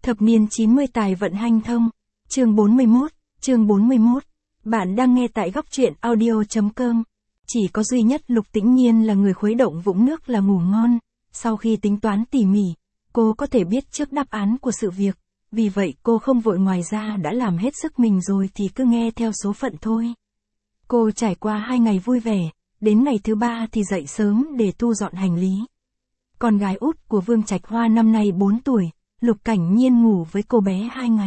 Thập niên 90 tài vận hanh thông. Chương 41. Bạn đang nghe tại góc truyện audio.com. Chỉ có duy nhất Lục Tĩnh Nhiên là người khuấy động vũng nước là ngủ ngon. Sau khi tính toán tỉ mỉ, cô có thể biết trước đáp án của sự việc. Vì vậy cô không vội, ngoài ra đã làm hết sức mình rồi thì cứ nghe theo số phận thôi. Cô trải qua 2 ngày vui vẻ, đến ngày thứ 3 thì dậy sớm để thu dọn hành lý. Con gái út của Vương Trạch Hoa năm nay 4 tuổi, Lục Cảnh Nhiên ngủ với cô bé 2 ngày.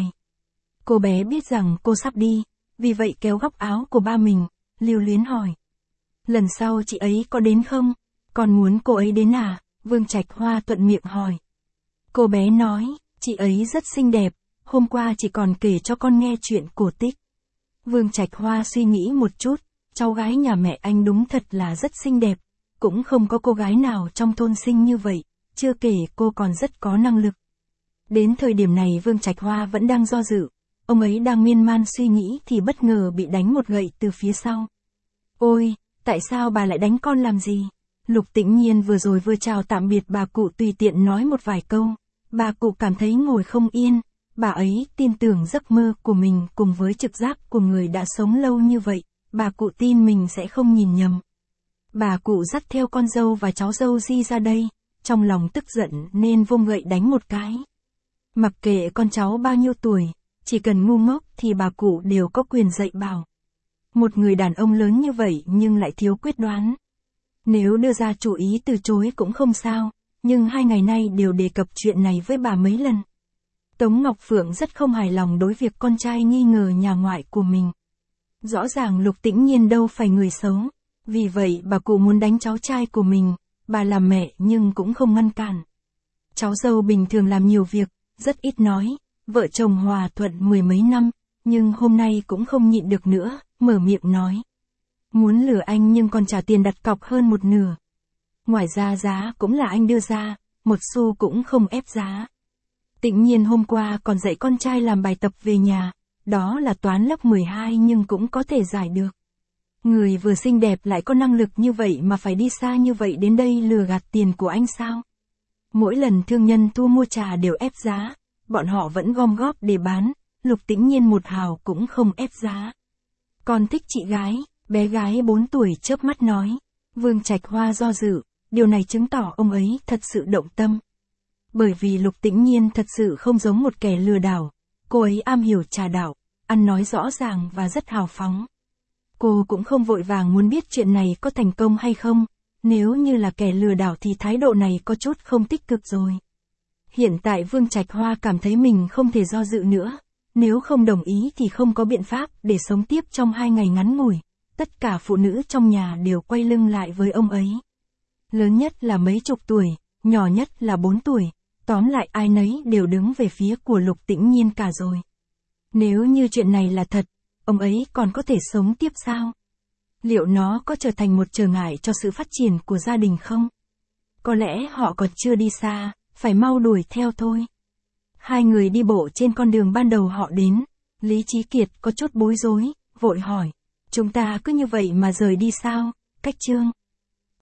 Cô bé biết rằng cô sắp đi, vì vậy kéo góc áo của ba mình, lưu luyến hỏi. Lần sau chị ấy có đến không? Còn muốn cô ấy đến à? Vương Trạch Hoa thuận miệng hỏi. Cô bé nói, chị ấy rất xinh đẹp, hôm qua chị còn kể cho con nghe chuyện cổ tích. Vương Trạch Hoa suy nghĩ một chút, cháu gái nhà mẹ anh đúng thật là rất xinh đẹp, cũng không có cô gái nào trong thôn xinh như vậy, chưa kể cô còn rất có năng lực. Đến thời điểm này Vương Trạch Hoa vẫn đang do dự, ông ấy đang miên man suy nghĩ thì bất ngờ bị đánh một gậy từ phía sau. Ôi, tại sao bà lại đánh con làm gì? Lục Tĩnh Nhiên vừa rồi vừa chào tạm biệt bà cụ tùy tiện nói một vài câu, bà cụ cảm thấy ngồi không yên, bà ấy tin tưởng giấc mơ của mình cùng với trực giác của người đã sống lâu như vậy, bà cụ tin mình sẽ không nhìn nhầm. Bà cụ dắt theo con dâu và cháu dâu di ra đây, trong lòng tức giận nên vung gậy đánh một cái. Mặc kệ con cháu bao nhiêu tuổi, chỉ cần ngu ngốc thì bà cụ đều có quyền dạy bảo. Một người đàn ông lớn như vậy nhưng lại thiếu quyết đoán. Nếu đưa ra chủ ý từ chối cũng không sao, nhưng 2 ngày nay đều đề cập chuyện này với bà mấy lần. Tống Ngọc Phượng rất không hài lòng đối việc con trai nghi ngờ nhà ngoại của mình. Rõ ràng Lục Tĩnh Nhiên đâu phải người xấu, vì vậy bà cụ muốn đánh cháu trai của mình, bà làm mẹ nhưng cũng không ngăn cản. Cháu dâu bình thường làm nhiều việc, rất ít nói, vợ chồng hòa thuận 10 mấy năm, nhưng hôm nay cũng không nhịn được nữa, mở miệng nói. Muốn lừa anh nhưng còn trả tiền đặt cọc hơn 1/2. Ngoài ra giá cũng là anh đưa ra, 1 xu cũng không ép giá. Tĩnh Nhiên hôm qua còn dạy con trai làm bài tập về nhà, đó là toán lớp 12 nhưng cũng có thể giải được. Người vừa xinh đẹp lại có năng lực như vậy mà phải đi xa như vậy đến đây lừa gạt tiền của anh sao? Mỗi lần thương nhân thu mua trà đều ép giá, bọn họ vẫn gom góp để bán, Lục Tĩnh Nhiên 1 hào cũng không ép giá. Con thích chị gái, bé gái 4 tuổi chớp mắt nói. Vương Trạch Hoa do dự, điều này chứng tỏ ông ấy thật sự động tâm. Bởi vì Lục Tĩnh Nhiên thật sự không giống một kẻ lừa đảo, cô ấy am hiểu trà đạo, ăn nói rõ ràng và rất hào phóng. Cô cũng không vội vàng muốn biết chuyện này có thành công hay không, nếu như là kẻ lừa đảo thì thái độ này có chút không tích cực rồi. Hiện tại Vương Trạch Hoa cảm thấy mình không thể do dự nữa, nếu không đồng ý thì không có biện pháp để sống tiếp trong 2 ngày ngắn ngủi, tất cả phụ nữ trong nhà đều quay lưng lại với ông ấy. Lớn nhất là mấy chục tuổi, nhỏ nhất là 4 tuổi, tóm lại ai nấy đều đứng về phía của Lục Tĩnh Nhiên cả rồi. Nếu như chuyện này là thật, ông ấy còn có thể sống tiếp sao? Liệu nó có trở thành một trở ngại cho sự phát triển của gia đình không? Có lẽ họ còn chưa đi xa, phải mau đuổi theo thôi. 2 người đi bộ trên con đường ban đầu họ đến, Lý Chí Kiệt có chút bối rối, vội hỏi. Chúng ta cứ như vậy mà rời đi sao? Cách Trương.